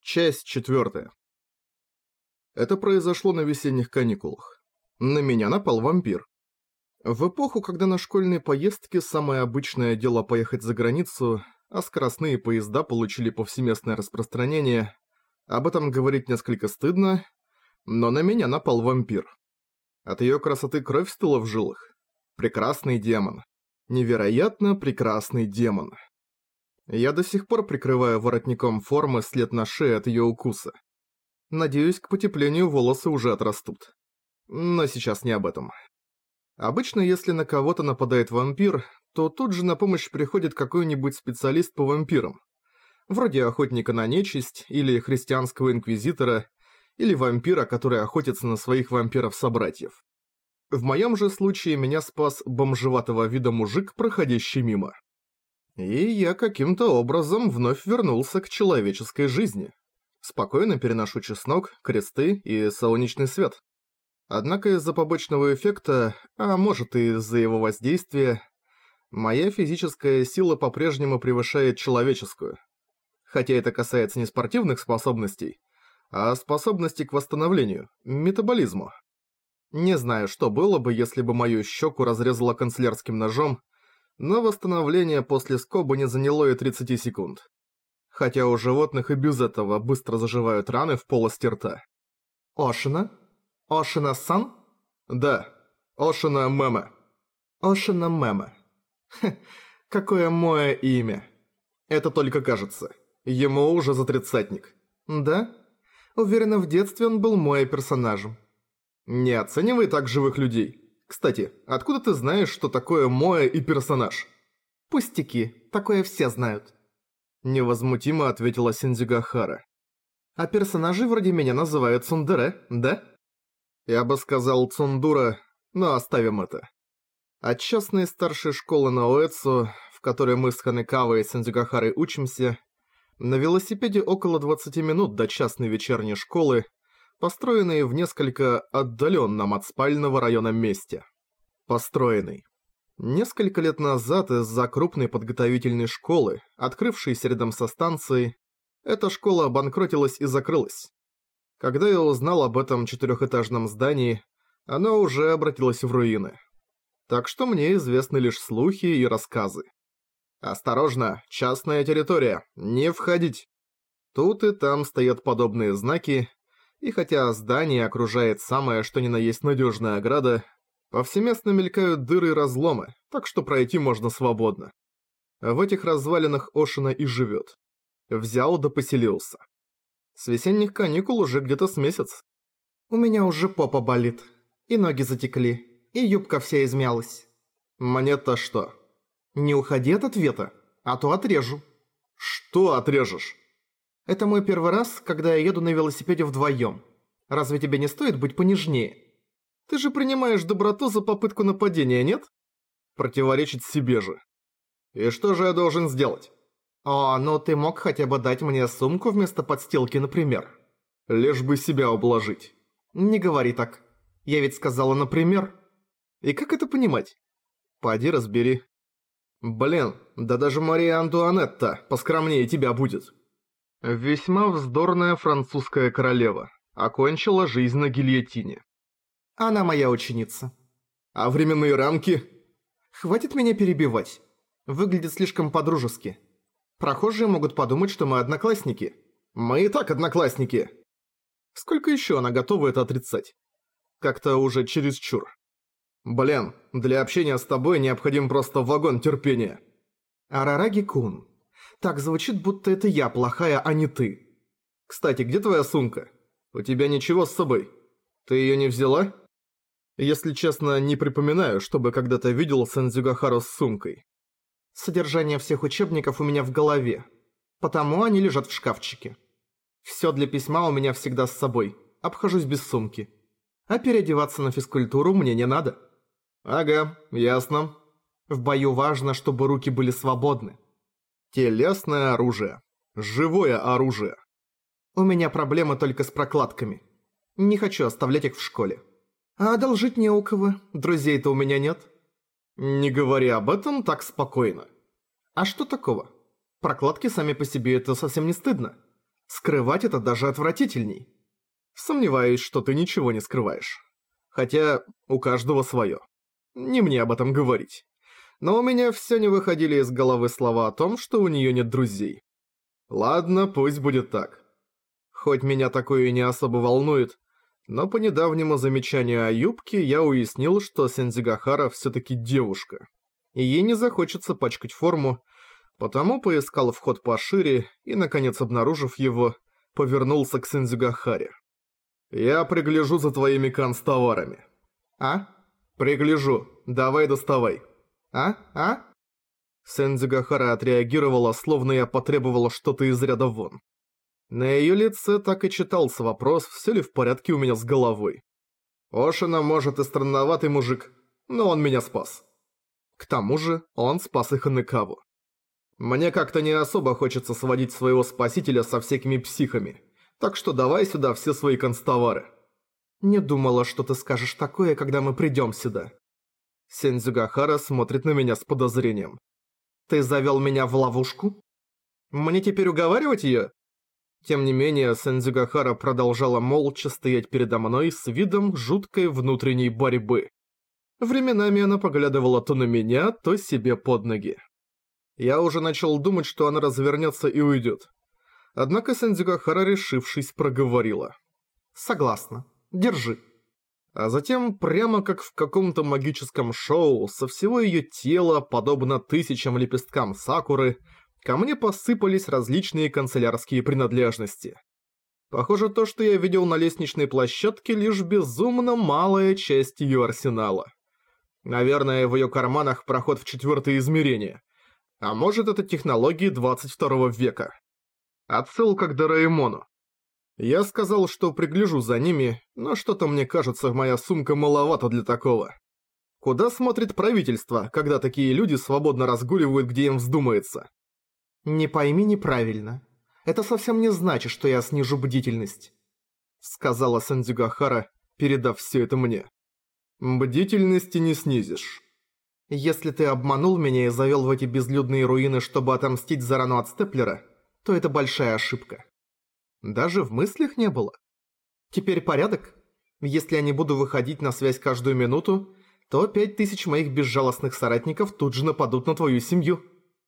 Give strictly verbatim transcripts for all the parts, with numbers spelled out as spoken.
Часть четвертая. Это произошло на весенних каникулах. На меня напал вампир. В эпоху, когда на школьные поездки самое обычное дело поехать за границу, а скоростные поезда получили повсеместное распространение, об этом говорить несколько стыдно, но на меня напал вампир. От её красоты кровь стыла в жилах. Прекрасный демон. Невероятно прекрасный демон. Я до сих пор прикрываю воротником формы след на шее от её укуса. Надеюсь, к потеплению волосы уже отрастут. Но сейчас не об этом. Обычно, если на кого-то нападает вампир, то тут же на помощь приходит какой-нибудь специалист по вампирам. Вроде охотника на нечисть, или христианского инквизитора, или вампира, который охотится на своих вампиров-собратьев. В моем же случае меня спас бомжеватого вида мужик, проходящий мимо. И я каким-то образом вновь вернулся к человеческой жизни. Спокойно переношу чеснок, кресты и солнечный свет. Однако из-за побочного эффекта, а может и из-за его воздействия, моя физическая сила по-прежнему превышает человеческую. Хотя это касается не спортивных способностей, а способностей к восстановлению, метаболизму. Не знаю, что было бы, если бы мою щеку разрезало канцелярским ножом, но восстановление после скоба не заняло и тридцати секунд. Хотя у животных и без этого быстро заживают раны в полости рта. Ошина? Ошина-сан? Да, Ошина Мэме. Ошина Мэме. Хе, какое мое имя. Это только кажется. Ему уже за тридцатник. Да? Уверена, в детстве он был моим персонажем. Не оценивай так живых людей. Кстати, откуда ты знаешь, что такое Моэ и персонаж? Пустяки, такое все знают. Невозмутимо ответила Синдзюгахара. А персонажи вроде меня называют Цундере, да? Я бы сказал Цундура, но оставим это. От частной старшей школы на Уэцу, в которой мы с Ханекавой и Синдзюгахарой учимся, на велосипеде около двадцати минут до частной вечерней школы, построенный в несколько отдаленном от спального района месте. Построенный. Несколько лет назад из-за крупной подготовительной школы, открывшейся рядом со станцией, эта школа обанкротилась и закрылась. Когда я узнал об этом четырехэтажном здании, оно уже обратилось в руины. Так что мне известны лишь слухи и рассказы. Осторожно, частная территория, не входить. Тут и там стоят подобные знаки, и хотя здание окружает самое что ни на есть надежная ограда, повсеместно мелькают дыры и разломы, так что пройти можно свободно. В этих развалинах Ошина и живет. Взял да поселился. С весенних каникул уже где-то с месяц. У меня уже попа болит, и ноги затекли, и юбка вся измялась. Мне-то что? Не уходи от ответа, а то отрежу. Что отрежешь? Это мой первый раз, когда я еду на велосипеде вдвоем. Разве тебе не стоит быть понежнее? Ты же принимаешь доброту за попытку нападения, нет? Противоречить себе же. И что же я должен сделать? О, ну ты мог хотя бы дать мне сумку вместо подстилки, например. Лишь бы себя ублажить. Не говори так. Я ведь сказала «например». И как это понимать? Поди разбери. Блин, да даже Мария Антуанетта поскромнее тебя будет. Весьма вздорная французская королева. Окончила жизнь на гильотине. Она моя ученица. А временные рамки? Хватит меня перебивать. Выглядит слишком по-дружески. Прохожие могут подумать, что мы одноклассники. Мы и так одноклассники. Сколько еще она готова это отрицать? Как-то уже чересчур. Блин, для общения с тобой необходим просто вагон терпения. Арараги-кун. Так звучит, будто это я плохая, а не ты. Кстати, где твоя сумка? У тебя ничего с собой. Ты её не взяла? Если честно, не припоминаю, чтобы когда-то видел Синдзюгахару с сумкой. Содержание всех учебников у меня в голове, потому они лежат в шкафчике. Всё для письма у меня всегда с собой, обхожусь без сумки. А переодеваться на физкультуру мне не надо. Ага, ясно. В бою важно, чтобы руки были свободны. Телесное оружие. Живое оружие. У меня проблемы только с прокладками. Не хочу оставлять их в школе. А одолжить не у кого, друзей-то у меня нет. Не говори об этом так спокойно. А что такого? Прокладки сами по себе это совсем не стыдно. Скрывать это даже отвратительней. Сомневаюсь, что ты ничего не скрываешь. Хотя у каждого свое. Не мне об этом говорить. Но у меня все не выходили из головы слова о том, что у нее нет друзей. Ладно, пусть будет так. Хоть меня такое и не особо волнует, но по недавнему замечанию о юбке я уяснил, что Сэндзюгахара все-таки девушка. И ей не захочется пачкать форму, потому поискал вход пошире и, наконец обнаружив его, повернулся к Сэндзюгахаре. «Я пригляжу за твоими канцтоварами». А? «Пригляжу. Давай доставай». А? А? Сэндзюгахара отреагировала, словно я потребовала что-то из ряда вон. На её лице так и читался вопрос, всё ли в порядке у меня с головой. Ошина, может, и странноватый мужик, но он меня спас. К тому же, он спас и Ханекаву. Мне как-то не особо хочется сводить своего спасителя со всякими психами, так что давай сюда все свои канцтовары. Не думала, что ты скажешь такое, когда мы придём сюда. Сэндзюгахара смотрит на меня с подозрением. Ты завёл меня в ловушку? Мне теперь уговаривать её? Тем не менее, Сэндзюгахара продолжала молча стоять передо мной с видом жуткой внутренней борьбы. Временами она поглядывала то на меня, то себе под ноги. Я уже начал думать, что она развернется и уйдет. Однако Сэндзюгахара, решившись, проговорила. «Согласна. Держи». А затем, прямо как в каком-то магическом шоу, со всего ее тела, подобно тысячам лепесткам сакуры, ко мне посыпались различные канцелярские принадлежности. Похоже, то, что я видел на лестничной площадке, лишь безумно малая часть ее арсенала. Наверное, в ее карманах проход в четвертое измерение. А может, это технологии двадцать второго века. Отсылка к Дораэмону. Я сказал, что пригляжу за ними, но что-то мне кажется, моя сумка маловато для такого. Куда смотрит правительство, когда такие люди свободно разгуливают, где им вздумается? «Не пойми неправильно. Это совсем не значит, что я снижу бдительность», — сказала Сэндзюгахара, передав все это мне. «Бдительности не снизишь». «Если ты обманул меня и завел в эти безлюдные руины, чтобы отомстить за рану от Степлера, то это большая ошибка». Даже в мыслях не было. Теперь порядок? Если я не буду выходить на связь каждую минуту, то пять тысяч моих безжалостных соратников тут же нападут на твою семью.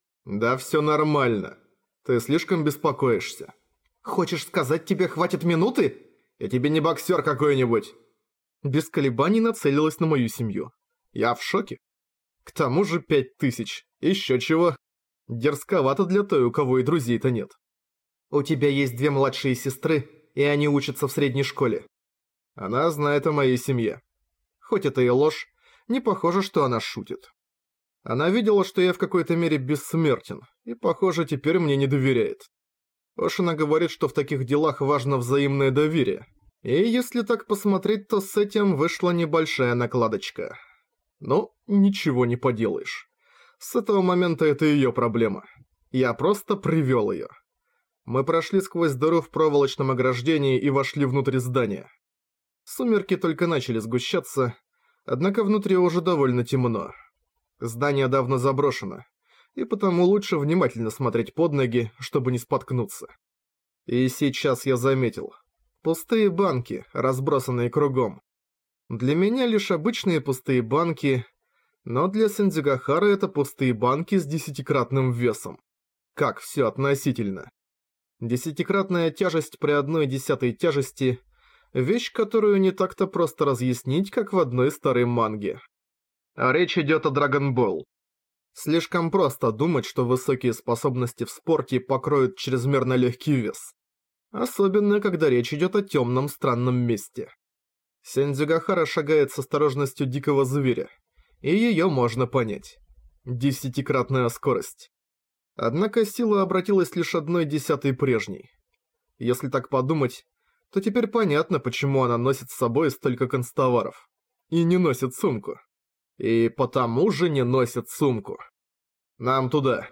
Да все нормально. Ты слишком беспокоишься. Хочешь сказать, тебе хватит минуты? Я тебе не боксер какой-нибудь. Без колебаний нацелилась на мою семью. Я в шоке. К тому же пять тысяч. Еще чего. Дерзковато для той, у кого и друзей-то нет. У тебя есть две младшие сестры, и они учатся в средней школе. Она знает о моей семье. Хоть это и ложь, не похоже, что она шутит. Она видела, что я в какой-то мере бессмертен, и, похоже, теперь мне не доверяет. Ошина говорит, что в таких делах важно взаимное доверие. И если так посмотреть, то с этим вышла небольшая накладочка. Но ничего не поделаешь. С этого момента это ее проблема. Я просто привел ее. Мы прошли сквозь дыру в проволочном ограждении и вошли внутрь здания. Сумерки только начали сгущаться, однако внутри уже довольно темно. Здание давно заброшено, и потому лучше внимательно смотреть под ноги, чтобы не споткнуться. И сейчас я заметил. Пустые банки, разбросанные кругом. Для меня лишь обычные пустые банки, но для Сэндзюгахары это пустые банки с десятикратным весом. Как все относительно. Десятикратная тяжесть при одной десятой тяжести – вещь, которую не так-то просто разъяснить, как в одной старой манге. А речь идет о Dragon Ball. Слишком просто думать, что высокие способности в спорте покроют чрезмерно легкий вес. Особенно, когда речь идет о темном странном месте. Сэндзюгахара шагает с осторожностью дикого зверя, и ее можно понять. Десятикратная скорость. Однако сила обратилась лишь одной десятой прежней. Если так подумать, то теперь понятно, почему она носит с собой столько канцтоваров. И не носит сумку. И потому же не носит сумку. Нам туда.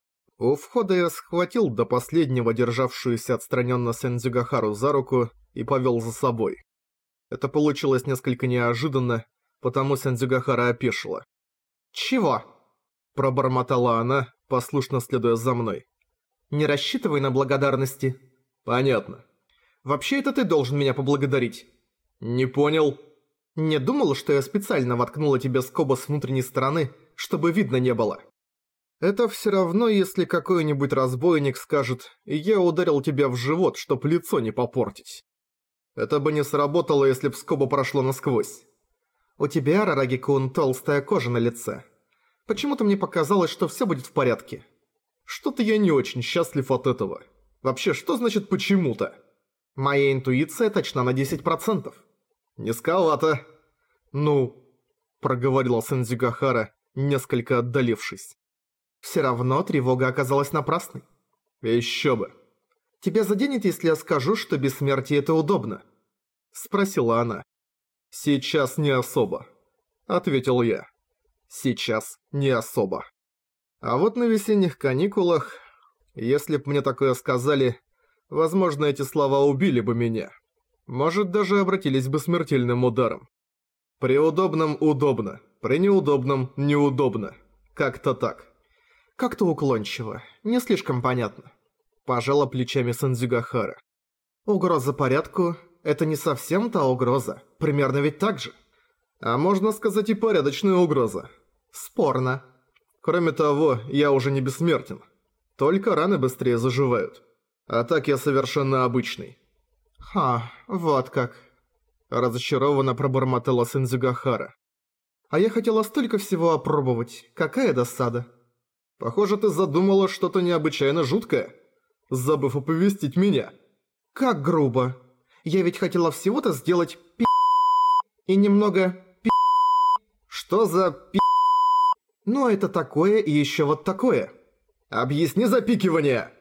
У входа я схватил до последнего державшуюся отстраненно Сэндзюгахару за руку и повел за собой. Это получилось несколько неожиданно, потому Сэндзюгахара опешила. «Чего?» – пробормотала она, послушно следуя за мной. «Не рассчитывай на благодарности». Понятно. Вообще это ты должен меня поблагодарить. Не понял. Не думал, что я специально воткнула тебе скобу с внутренней стороны, чтобы видно не было. Это все равно, если какой-нибудь разбойник скажет «я ударил тебя в живот, чтоб лицо не попортить». Это бы не сработало, если б скоба прошло насквозь. У тебя, Рараги-кун, толстая кожа на лице. Почему-то мне показалось, что все будет в порядке. Что-то я не очень счастлив от этого. Вообще, что значит «почему-то»? Моя интуиция точна на десять процентов. Низковато. Ну, проговорила Сэндзюгахара, несколько отдалившись. Все равно тревога оказалась напрасной. Еще бы. Тебя заденет, если я скажу, что бессмертие это удобно? Спросила она. Сейчас не особо. Ответил я. Сейчас не особо. А вот на весенних каникулах, если б мне такое сказали, возможно, эти слова убили бы меня. Может, даже обратились бы смертельным ударом. При удобном – удобно, при неудобном – неудобно. Как-то так. Как-то уклончиво, не слишком понятно. Пожала плечами Сэндзюгахара. Угроза порядку – это не совсем та угроза, примерно ведь так же. А можно сказать и порядочная угроза. Спорно. Кроме того, я уже не бессмертен. Только раны быстрее заживают. А так я совершенно обычный. Ха, вот как. Разочарованно пробормотала Сэндзюгахара. А я хотела столько всего опробовать. Какая досада. Похоже, ты задумала что-то необычайно жуткое, забыв оповестить меня. Как грубо. Я ведь хотела всего-то сделать пи*** и немного пи***. Что за пи***? Ну, это такое и еще вот такое. Объясни запикивание.